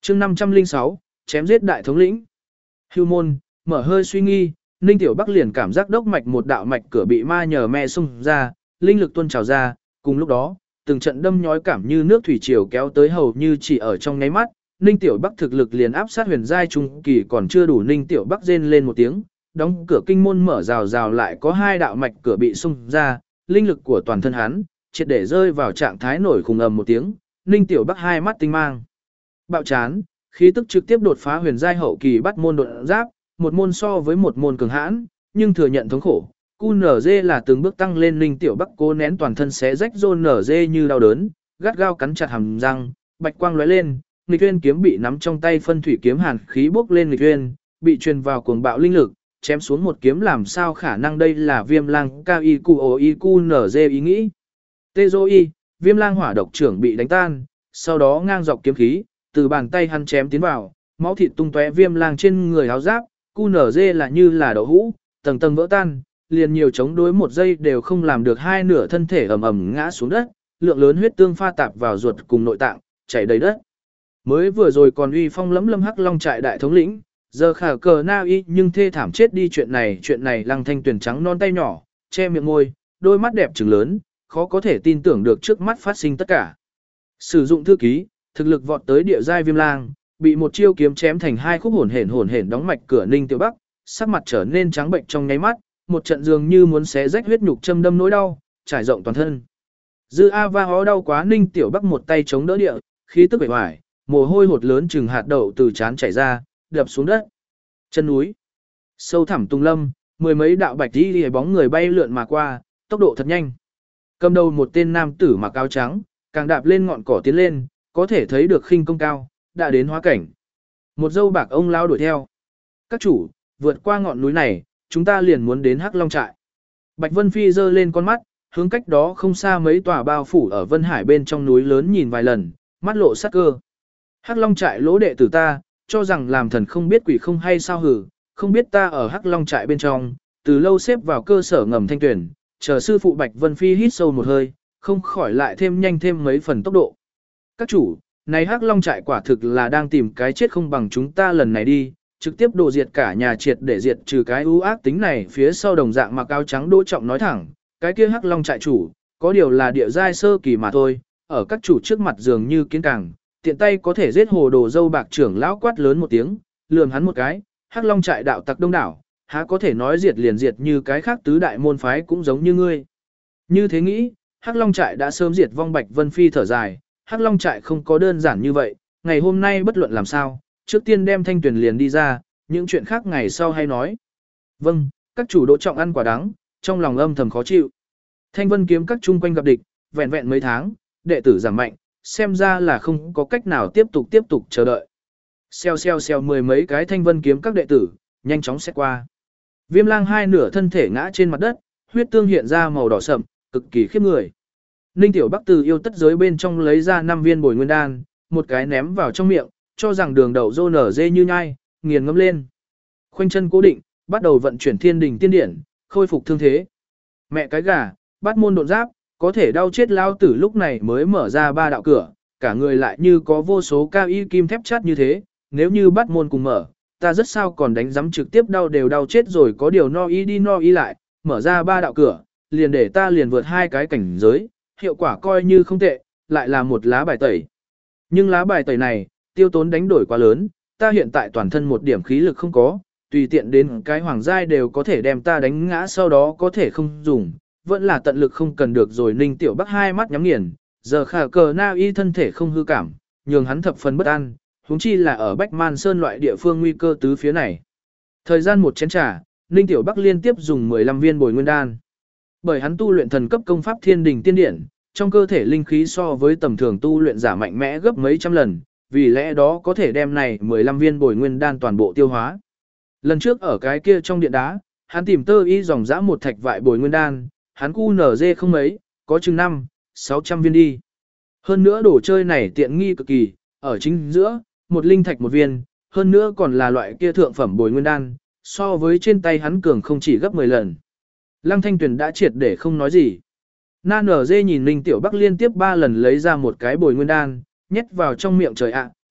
chương 506, chém giết đại thống lĩnh. Hưu môn, mở hơi suy nghi, Ninh Tiểu Bắc liền cảm giác đốc mạch một đạo mạch cửa bị ma nhờ me xung ra, linh lực tuôn trào ra, cùng lúc đó, từng trận đâm nhói cảm như nước thủy triều kéo tới hầu như chỉ ở trong nháy mắt, Ninh Tiểu Bắc thực lực liền áp sát huyền giai trung kỳ còn chưa đủ, Ninh Tiểu Bắc rên lên một tiếng, đóng cửa kinh môn mở rào rào lại có hai đạo mạch cửa bị xung ra, linh lực của toàn thân hắn triệt để rơi vào trạng thái nổi khủng ầm một tiếng, Ninh Tiểu Bắc hai mắt tinh mang bạo chán, khí tức trực tiếp đột phá huyền giai hậu kỳ bắt môn đột giáp, một môn so với một môn cường hãn, nhưng thừa nhận thống khổ. QNZ là từng bước tăng lên, Ninh Tiểu Bắc cố nén toàn thân xé rách rôn NZ như đau đớn, gắt gao cắn chặt hàm răng, bạch quang lóe lên, nghịch uyên kiếm bị nắm trong tay, phân thủy kiếm hàn khí bốc lên nghịch uyên, bị truyền vào cuồng bạo linh lực, chém xuống một kiếm, làm sao khả năng, đây là Viêm Lang QNZ ý nghĩ. Tezoi, Viêm Lang hỏa độc trưởng bị đánh tan, sau đó ngang dọc kiếm khí từ bàn tay hắn chém tiến vào, máu thịt tung tóe, Viêm Lang trên người áo giáp, QNZ là như là đậu hũ, tầng tầng vỡ tan, liền nhiều chống đối một giây đều không làm được, hai nửa thân thể ầm ầm ngã xuống đất, lượng lớn huyết tương pha tạp vào ruột cùng nội tạng, chảy đầy đất. Mới vừa rồi còn uy phong lẫm lâm Hắc Long trại đại thống lĩnh, giờ khả cờ na y nhưng thê thảm chết đi, chuyện này Lăng Thanh Tuyền trắng non tay nhỏ, che miệng môi, đôi mắt đẹp trừng lớn, khó có thể tin tưởng được trước mắt phát sinh tất cả. Sử dụng thư ký, thực lực vọt tới địa giai Viêm Lang, bị một chiêu kiếm chém thành hai khúc, hồn hển đóng mạch cửa, Ninh Tiểu Bắc sắc mặt trở nên trắng bệnh trong nháy mắt, một trận dường như muốn xé rách huyết nhục, châm đâm nỗi đau trải rộng toàn thân. Dư A Va hó đau quá, Ninh Tiểu Bắc một tay chống đỡ địa, khí tức bể hoài, mồ hôi hột lớn chừng hạt đậu từ trán chảy ra, đập xuống đất. Chân núi sâu thẳm tung lâm, mười mấy đạo bạch y bóng người bay lượn mà qua, tốc độ thật nhanh. Cầm đầu một tên nam tử mặc áo trắng, càng đạp lên ngọn cỏ tiến lên, có thể thấy được khinh công cao, đã đến hóa cảnh. Một dâu bạc ông lao đuổi theo. Các chủ, vượt qua ngọn núi này, chúng ta liền muốn đến Hắc Long trại. Bạch Vân Phi giơ lên con mắt, hướng cách đó không xa mấy tòa bao phủ ở Vân Hải bên trong núi lớn nhìn vài lần, mắt lộ sắc cơ. Hắc Long trại lỗ đệ tử ta, cho rằng làm thần không biết quỷ không hay sao hử, không biết ta ở Hắc Long trại bên trong, từ lâu xếp vào cơ sở ngầm Thanh Tuyển, chờ sư phụ. Bạch Vân Phi hít sâu một hơi, không khỏi lại thêm nhanh thêm mấy phần tốc độ. Các chủ, này Hắc Long trại quả thực là đang tìm cái chết, không bằng chúng ta lần này đi, trực tiếp đồ diệt cả nhà, triệt để diệt trừ cái ưu ác tính này. Phía sau đồng dạng mặc áo trắng Đỗ Trọng nói thẳng, cái kia Hắc Long trại chủ, có điều là địa giai sơ kỳ mà thôi, ở các chủ trước mặt dường như kiến càng, tiện tay có thể giết hồ đồ dâu bạc trưởng lão quát lớn một tiếng, lườm hắn một cái, Hắc Long trại đạo tặc đông đảo, há có thể nói diệt liền diệt như cái khác tứ đại môn phái cũng giống như ngươi. Như thế nghĩ, Hắc Long trại đã sớm diệt vong. Bạch Vân Phi thở dài, Hắc Long trại không có đơn giản như vậy, ngày hôm nay bất luận làm sao, trước tiên đem Thanh Tuyển liền đi ra, những chuyện khác ngày sau hay nói. Vâng, các chủ Đỗ Trọng ăn quả đắng, trong lòng âm thầm khó chịu. Thanh Vân kiếm các chung quanh gặp địch, vẹn vẹn mấy tháng, đệ tử giảm mạnh, xem ra là không có cách nào tiếp tục chờ đợi. Xèo mười mấy cái Thanh Vân kiếm các đệ tử, nhanh chóng xét qua. Viêm Lang hai nửa thân thể ngã trên mặt đất, huyết tương hiện ra màu đỏ sậm, cực kỳ khiếp người. Ninh Tiểu Bắc từ yêu tất giới bên trong lấy ra 5 viên bồi nguyên đan, một cái ném vào trong miệng, cho rằng đường đậu rô nở dê như nhai, nghiền ngẫm lên. Khoanh chân cố định, bắt đầu vận chuyển thiên đình tiên điển, khôi phục thương thế. Mẹ cái gà, bắt môn độn giáp, có thể đau chết lao tử. Lúc này mới mở ra 3 đạo cửa, cả người lại như có vô số cao y kim thép chát như thế, nếu như bắt môn cùng mở, ta rất sao còn đánh giấm trực tiếp đau chết rồi. Có điều no y đi no y lại, mở ra 3 đạo cửa, liền để ta liền vượt 2 cái cảnh giới, hiệu quả coi như không tệ, lại là một lá bài tẩy. Nhưng lá bài tẩy này, tiêu tốn đánh đổi quá lớn, ta hiện tại toàn thân một điểm khí lực không có, tùy tiện đến cái hoàng giai đều có thể đem ta đánh ngã, sau đó có thể không dùng, vẫn là tận lực không cần được rồi. Ninh Tiểu Bắc hai mắt nhắm nghiền, giờ khả cờ na y thân thể không hư cảm, nhường hắn thập phần bất an, huống chi là ở Bách Man Sơn loại địa phương nguy cơ tứ phía này. Thời gian một chén trà, Ninh Tiểu Bắc liên tiếp dùng 15 viên bồi nguyên đan. Bởi hắn tu luyện thần cấp công pháp thiên đình tiên điển, trong cơ thể linh khí so với tầm thường tu luyện giả mạnh mẽ gấp mấy trăm lần, vì lẽ đó có thể đem này 15 viên bồi nguyên đan toàn bộ tiêu hóa. Lần trước ở cái kia trong điện đá, hắn tìm tơ y dòng dã một thạch vại bồi nguyên đan, hắn QNZ không mấy, có chừng 500-600 viên đi. Hơn nữa đồ chơi này tiện nghi cực kỳ, ở chính giữa, một linh thạch một viên, hơn nữa còn là loại kia thượng phẩm bồi nguyên đan, so với trên tay hắn cường không chỉ gấp 10 lần. Lăng Thanh Tuyền đã triệt để không nói gì. Na nở dê nhìn Ninh Tiểu Bắc liên tiếp 3 lần lấy ra một cái bồi nguyên đan, nhét vào trong miệng, trời ạ,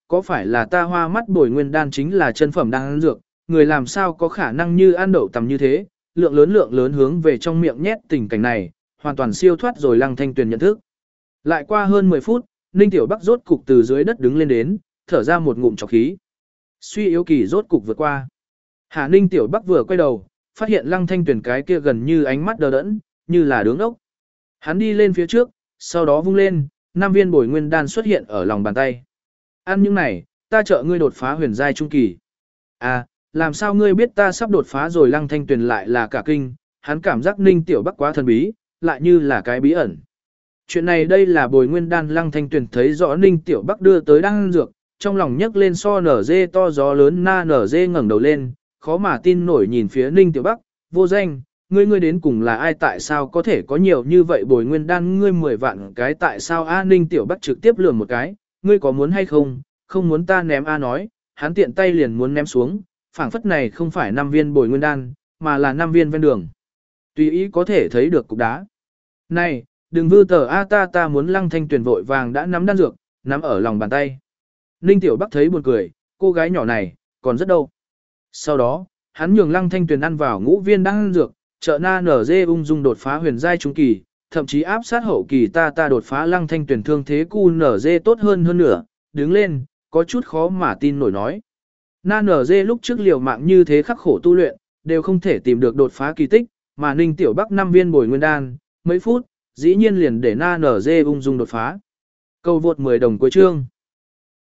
có phải là ta hoa mắt bồi nguyên đan chính là chân phẩm đan dược, người làm sao có khả năng như ăn đậu tầm như thế, lượng lớn hướng về trong miệng nhét tình cảnh này, hoàn toàn siêu thoát rồi Lăng Thanh Tuyền nhận thức. Lại qua hơn 10 phút, Ninh Tiểu Bắc rốt cục từ dưới đất đứng lên đến, thở ra một ngụm trọc khí. Suy yếu kỳ rốt cục vượt qua. Hà Ninh Tiểu Bắc vừa quay đầu, phát hiện Lăng Thanh Tuyền cái kia gần như ánh mắt đờ đẫn, như là đứng ốc. Hắn đi lên phía trước, sau đó vung lên, 5 viên bồi nguyên đan xuất hiện ở lòng bàn tay. Ăn những này, ta trợ ngươi đột phá huyền giai trung kỳ. À, làm sao ngươi biết ta sắp đột phá rồi? Lăng Thanh Tuyền lại là cả kinh, hắn cảm giác Ninh Tiểu Bắc quá thần bí, lại như là cái bí ẩn. Chuyện này đây là bồi nguyên đan. Lăng Thanh Tuyền thấy rõ Ninh Tiểu Bắc đưa tới đan dược, trong lòng nhấc lên so nở dê to gió lớn. Nở dê ngẩng đầu lên, khó mà tin nổi nhìn phía Ninh Tiểu Bắc, vô danh, ngươi đến cùng là ai, tại sao có thể có nhiều như vậy bồi nguyên đan, ngươi 10 vạn cái tại sao? A Ninh Tiểu Bắc trực tiếp lườm một cái, ngươi có muốn hay không, không muốn ta ném. A nói, hắn tiện tay liền muốn ném xuống, phảng phất này không phải 5 viên bồi nguyên đan, mà là 5 viên ven đường. Tùy ý có thể thấy được cục đá. Này, đừng vư tờ A, ta muốn. Lăng Thanh Tuyền vội vàng đã nắm đan dược, nắm ở lòng bàn tay. Ninh Tiểu Bắc thấy buồn cười, cô gái nhỏ này, còn rất đâu. Sau đó, hắn nhường Lăng Thanh Tuyền ăn vào ngũ viên đan dược, trợ NG ung dung đột phá huyền giai trung kỳ, thậm chí áp sát hậu kỳ. Ta đột phá. Lăng Thanh Tuyền thương thế QNG tốt hơn nữa, đứng lên, có chút khó mà tin nổi nói. NG lúc trước liều mạng như thế khắc khổ tu luyện, đều không thể tìm được đột phá kỳ tích, mà Ninh Tiểu Bắc 5 viên bồi nguyên đan, mấy phút, dĩ nhiên liền để NG ung dung đột phá. Câu vượt 10 đồng cuối chương.